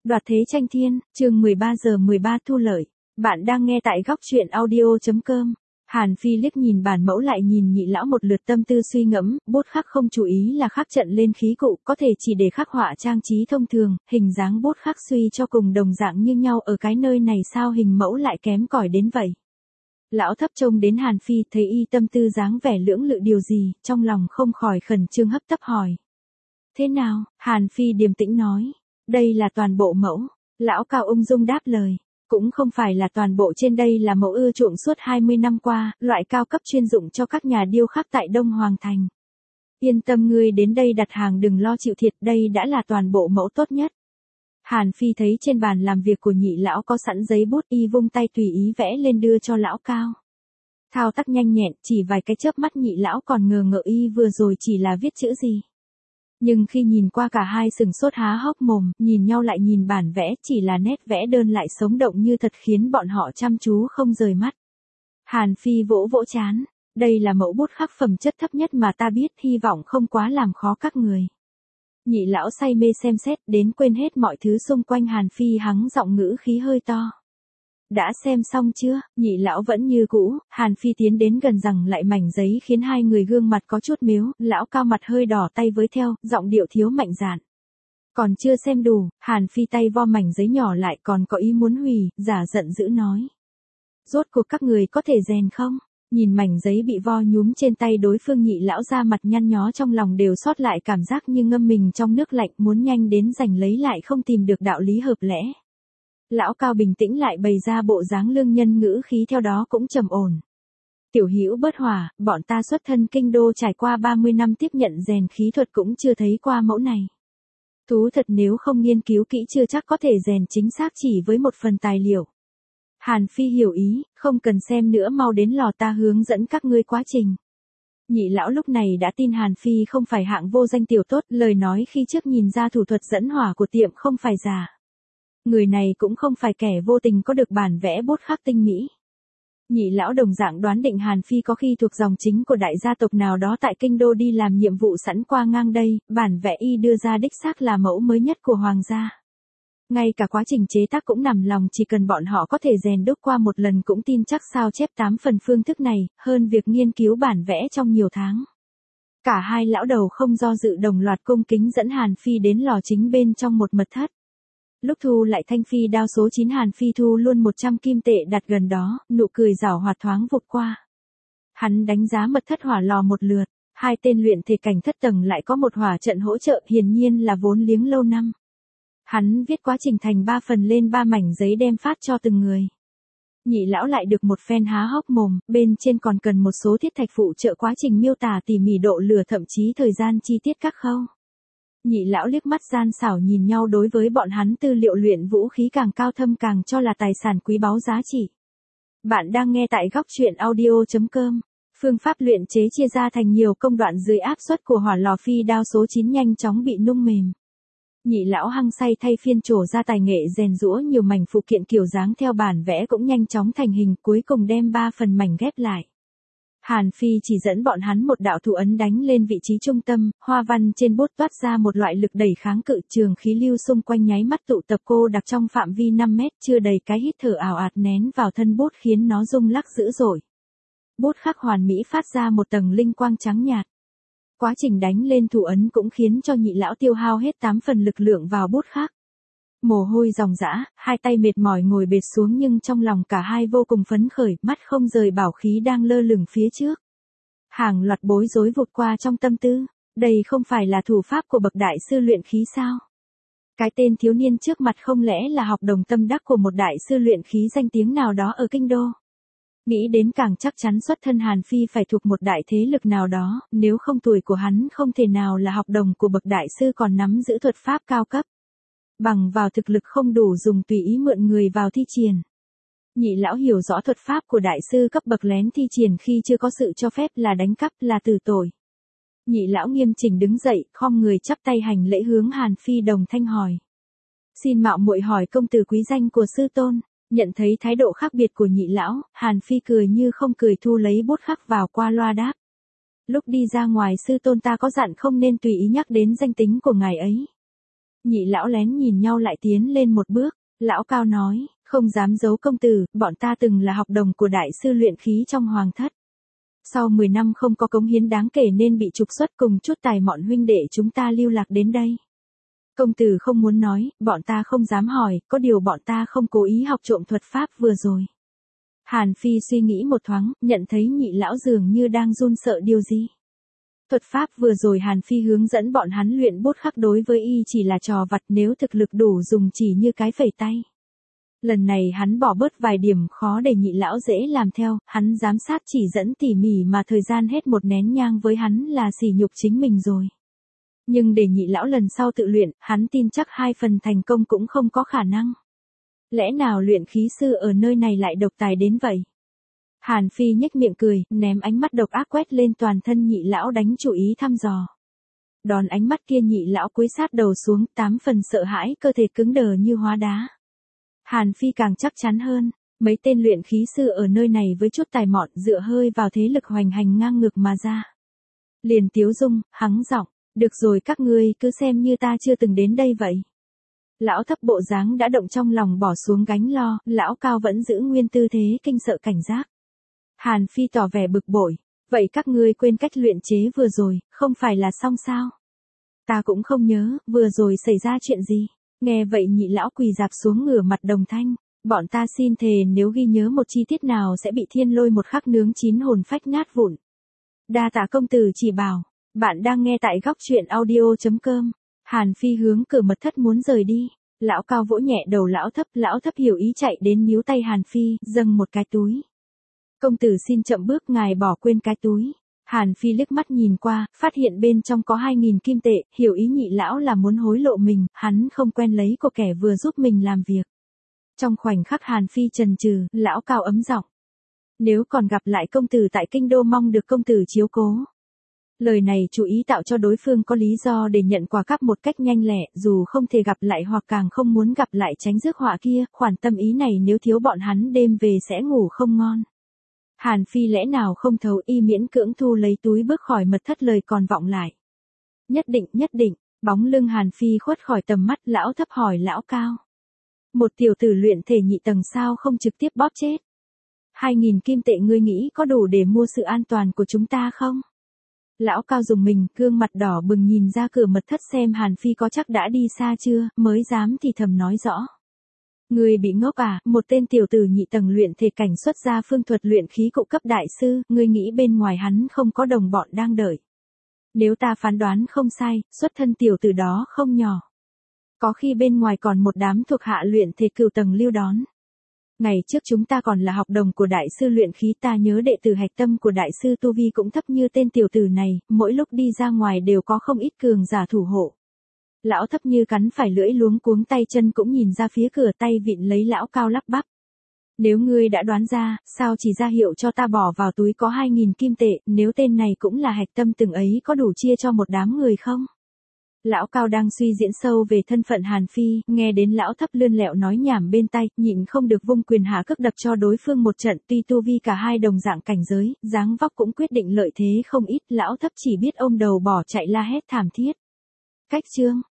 Đoạt thế tranh thiên, chương 13 giờ 13 thu lợi. Bạn đang nghe tại góc truyện audio.com. Hàn Phi liếc nhìn bản mẫu lại nhìn nhị lão một lượt, tâm tư suy ngẫm, bút khắc không chú ý là khắc trận lên khí cụ, có thể chỉ để khắc họa trang trí thông thường, hình dáng bút khắc suy cho cùng đồng dạng như nhau, ở cái nơi này sao hình mẫu lại kém cỏi đến vậy. Lão thấp trông đến Hàn Phi, thấy y tâm tư dáng vẻ lưỡng lự điều gì, trong lòng không khỏi khẩn trương hấp tấp hỏi. Thế nào? Hàn Phi điềm tĩnh nói. Đây là toàn bộ mẫu. Lão cao ung dung đáp lời. Cũng không phải là toàn bộ, trên đây là mẫu ưa chuộng suốt 20 năm qua, loại cao cấp chuyên dụng cho các nhà điêu khắc tại Đông Hoàng Thành. Yên tâm, ngươi đến đây đặt hàng đừng lo chịu thiệt, đây đã là toàn bộ mẫu tốt nhất. Hàn Phi thấy trên bàn làm việc của nhị lão có sẵn giấy bút, y vung tay tùy ý vẽ lên đưa cho lão cao. Thao tác nhanh nhẹn, chỉ vài cái chớp mắt nhị lão còn ngờ ngợ y vừa rồi chỉ là viết chữ gì. Nhưng khi nhìn qua cả hai sừng sốt há hốc mồm, nhìn nhau lại nhìn bản vẽ, chỉ là nét vẽ đơn lại sống động như thật khiến bọn họ chăm chú không rời mắt. Hàn Phi vỗ vỗ trán, đây là mẫu bút khắc phẩm chất thấp nhất mà ta biết, hy vọng không quá làm khó các người. Nhị lão say mê xem xét đến quên hết mọi thứ xung quanh. Hàn Phi hắng giọng ngữ khí hơi to. Đã xem xong chưa? Nhị lão vẫn như cũ. Hàn Phi tiến đến gần rằng lại mảnh giấy khiến hai người gương mặt có chút mếu, lão cao mặt hơi đỏ tay với theo, giọng điệu thiếu mạnh dạn. Còn chưa xem đủ. Hàn Phi tay vo mảnh giấy nhỏ lại, còn có ý muốn hủy, giả giận dữ nói. Rốt cuộc các người có thể rèn không? Nhìn mảnh giấy bị vo nhúm trên tay đối phương, nhị lão ra mặt nhăn nhó, trong lòng đều sót lại cảm giác như ngâm mình trong nước lạnh, muốn nhanh đến giành lấy lại không tìm được đạo lý hợp lẽ. Lão cao bình tĩnh lại, bày ra bộ dáng lương nhân, ngữ khí theo đó cũng trầm ổn. Tiểu hữu bớt hỏa, bọn ta xuất thân kinh đô trải qua 30 năm tiếp nhận rèn khí thuật cũng chưa thấy qua mẫu này. Thú thật, nếu không nghiên cứu kỹ chưa chắc có thể rèn chính xác chỉ với một phần tài liệu. Hàn Phi hiểu ý, không cần xem nữa, mau đến lò ta hướng dẫn các ngươi quá trình. Nhị lão lúc này đã tin Hàn Phi không phải hạng vô danh tiểu tốt, lời nói khi trước nhìn ra thủ thuật dẫn hỏa của tiệm không phải giả. Người này cũng không phải kẻ vô tình có được bản vẽ bút khắc tinh mỹ. Nhị lão đồng dạng đoán định Hàn Phi có khi thuộc dòng chính của đại gia tộc nào đó tại kinh đô đi làm nhiệm vụ sẵn qua ngang đây, bản vẽ y đưa ra đích xác là mẫu mới nhất của hoàng gia. Ngay cả quá trình chế tác cũng nằm lòng, chỉ cần bọn họ có thể rèn đúc qua một lần cũng tin chắc sao chép 8 phần phương thức này, hơn việc nghiên cứu bản vẽ trong nhiều tháng. Cả hai lão đầu không do dự đồng loạt cung kính dẫn Hàn Phi đến lò chính bên trong một mật thất. Lúc thu lại thanh phi đao số 9, Hàn Phi thu luôn 100 kim tệ đặt gần đó, nụ cười giảo hoạt thoáng vụt qua. Hắn đánh giá mật thất hỏa lò một lượt, hai tên luyện thể cảnh thất tầng lại có một hỏa trận hỗ trợ, hiển nhiên là vốn liếng lâu năm. Hắn viết quá trình thành 3 phần lên 3 mảnh giấy đem phát cho từng người. Nhị lão lại được một phen há hốc mồm, bên trên còn cần một số thiết thạch phụ trợ quá trình, miêu tả tỉ mỉ độ lửa, thậm chí thời gian chi tiết các khâu. Nhị lão liếc mắt gian xảo nhìn nhau, đối với bọn hắn tư liệu luyện vũ khí càng cao thâm càng cho là tài sản quý báu giá trị. Bạn đang nghe tại góc truyện audio.com. Phương pháp luyện chế chia ra thành nhiều công đoạn dưới áp suất của hỏa lò phi đao số 9 nhanh chóng bị nung mềm. Nhị lão hăng say thay phiên trổ ra tài nghệ rèn giũa nhiều mảnh phụ kiện kiểu dáng theo bản vẽ cũng nhanh chóng thành hình, cuối cùng đem 3 phần mảnh ghép lại. Hàn Phi chỉ dẫn bọn hắn một đạo thủ ấn đánh lên vị trí trung tâm, hoa văn trên bút toát ra một loại lực đẩy kháng cự, trường khí lưu xung quanh nháy mắt tụ tập cô đặc trong phạm vi 5 mét, chưa đầy cái hít thở ảo ạt nén vào thân bút khiến nó rung lắc dữ dội. Bút khắc hoàn mỹ phát ra một tầng linh quang trắng nhạt. Quá trình đánh lên thủ ấn cũng khiến cho nhị lão tiêu hao hết 8 phần lực lượng vào bút khắc. Mồ hôi ròng rã, hai tay mệt mỏi ngồi bệt xuống, nhưng trong lòng cả hai vô cùng phấn khởi, mắt không rời bảo khí đang lơ lửng phía trước. Hàng loạt bối rối vụt qua trong tâm tư, đây không phải là thủ pháp của bậc đại sư luyện khí sao? Cái tên thiếu niên trước mặt không lẽ là học đồng tâm đắc của một đại sư luyện khí danh tiếng nào đó ở kinh đô? Nghĩ đến càng chắc chắn xuất thân Hàn Phi phải thuộc một đại thế lực nào đó, nếu không tuổi của hắn không thể nào là học đồng của bậc đại sư còn nắm giữ thuật pháp cao cấp. Bằng vào thực lực không đủ dùng tùy ý mượn người vào thi triển. Nhị lão hiểu rõ thuật pháp của đại sư cấp bậc lén thi triển khi chưa có sự cho phép là đánh cắp, là tử tội. Nhị lão nghiêm chỉnh đứng dậy, khom người chắp tay hành lễ hướng Hàn Phi đồng thanh hỏi. Xin mạo muội hỏi công tử quý danh của sư tôn. Nhận thấy thái độ khác biệt của nhị lão, Hàn Phi cười như không cười thu lấy bút khắc vào qua loa đáp. Lúc đi ra ngoài sư tôn ta có dặn không nên tùy ý nhắc đến danh tính của ngài ấy. Nhị lão lén nhìn nhau lại tiến lên một bước, lão Cao nói, không dám giấu công tử, bọn ta từng là học đồng của đại sư luyện khí trong hoàng thất. Sau 10 năm không có cống hiến đáng kể nên bị trục xuất cùng chút tài mọn huynh đệ chúng ta lưu lạc đến đây. Công tử không muốn nói, bọn ta không dám hỏi, có điều bọn ta không cố ý học trộm thuật pháp vừa rồi. Hàn Phi suy nghĩ một thoáng, nhận thấy nhị lão dường như đang run sợ điều gì. Thuật pháp vừa rồi Hàn Phi hướng dẫn bọn hắn luyện bút khắc đối với y chỉ là trò vặt, nếu thực lực đủ dùng chỉ như cái phẩy tay. Lần này hắn bỏ bớt vài điểm khó để nhị lão dễ làm theo, hắn giám sát chỉ dẫn tỉ mỉ mà thời gian hết một nén nhang với hắn là sỉ nhục chính mình rồi. Nhưng để nhị lão lần sau tự luyện, hắn tin chắc 2 phần thành công cũng không có khả năng. Lẽ nào luyện khí sư ở nơi này lại độc tài đến vậy? Hàn Phi nhếch miệng cười, ném ánh mắt độc ác quét lên toàn thân nhị lão đánh chủ ý thăm dò. Đòn ánh mắt kia nhị lão cúi sát đầu xuống, 8 phần sợ hãi, cơ thể cứng đờ như hóa đá. Hàn Phi càng chắc chắn hơn, mấy tên luyện khí sư ở nơi này với chút tài mọn dựa hơi vào thế lực hoành hành ngang ngược mà ra. Liền tiếu dung, hắng giọng, được rồi các ngươi cứ xem như ta chưa từng đến đây vậy. Lão Thấp bộ dáng đã động trong lòng bỏ xuống gánh lo, lão Cao vẫn giữ nguyên tư thế kinh sợ cảnh giác. Hàn Phi tỏ vẻ bực bội, vậy các ngươi quên cách luyện chế vừa rồi, không phải là xong sao? Ta cũng không nhớ, vừa rồi xảy ra chuyện gì. Nghe vậy nhị lão quỳ rạp xuống ngửa mặt đồng thanh, bọn ta xin thề nếu ghi nhớ một chi tiết nào sẽ bị thiên lôi một khắc nướng chín hồn phách nát vụn. Đa tạ công tử chỉ bảo, bạn đang nghe tại góc truyện audio.com. Hàn Phi hướng cửa mật thất muốn rời đi, lão Cao vỗ nhẹ đầu lão thấp hiểu ý chạy đến níu tay Hàn Phi, dâng một cái túi. Công tử xin chậm bước, ngài bỏ quên cái túi. Hàn Phi liếc mắt nhìn qua, phát hiện bên trong có 2.000 kim tệ, hiểu ý nhị lão là muốn hối lộ mình, hắn không quen lấy của kẻ vừa giúp mình làm việc. Trong khoảnh khắc Hàn Phi chần chừ, lão Cao ấm giọng. Nếu còn gặp lại công tử tại kinh đô mong được công tử chiếu cố. Lời này chú ý tạo cho đối phương có lý do để nhận quà cáp một cách nhanh lẹ, dù không thể gặp lại hoặc càng không muốn gặp lại tránh rước họa kia, khoản tâm ý này nếu thiếu bọn hắn đêm về sẽ ngủ không ngon. Hàn Phi lẽ nào không thấu, y miễn cưỡng thu lấy túi bước khỏi mật thất, lời còn vọng lại. Nhất định, bóng lưng Hàn Phi khuất khỏi tầm mắt, lão Thấp hỏi lão Cao. Một tiểu tử luyện thể nhị tầng sao không trực tiếp bóp chết? 2.000 kim tệ ngươi nghĩ có đủ để mua sự an toàn của chúng ta không? Lão Cao dùng mình, gương mặt đỏ bừng nhìn ra cửa mật thất xem Hàn Phi có chắc đã đi xa chưa, mới dám thì thầm nói rõ. Ngươi bị ngốc à, một tên tiểu tử nhị tầng luyện thể cảnh xuất ra phương thuật luyện khí cụ cấp đại sư, ngươi nghĩ bên ngoài hắn không có đồng bọn đang đợi. Nếu ta phán đoán không sai, xuất thân tiểu tử đó không nhỏ. Có khi bên ngoài còn một đám thuộc hạ luyện thể cửu tầng lưu đón. Ngày trước chúng ta còn là học đồng của đại sư luyện khí, ta nhớ đệ tử hạch tâm của đại sư tu vi cũng thấp như tên tiểu tử này, mỗi lúc đi ra ngoài đều có không ít cường giả thủ hộ. Lão Thấp như cắn phải lưỡi luống cuống, tay chân cũng nhìn ra phía cửa, tay vịn lấy lão Cao lắp bắp. Nếu ngươi đã đoán ra, sao chỉ ra hiệu cho ta bỏ vào túi có 2.000 kim tệ, nếu tên này cũng là hạch tâm từng ấy có đủ chia cho một đám người không? Lão Cao đang suy diễn sâu về thân phận Hàn Phi, nghe đến lão Thấp lươn lẹo nói nhảm bên tai, nhịn không được vung quyền hạ cước đập cho đối phương một trận, tuy tu vi cả hai đồng dạng cảnh giới, dáng vóc cũng quyết định lợi thế không ít, lão Thấp chỉ biết ôm đầu bỏ chạy la hét thảm thiết. Cách chương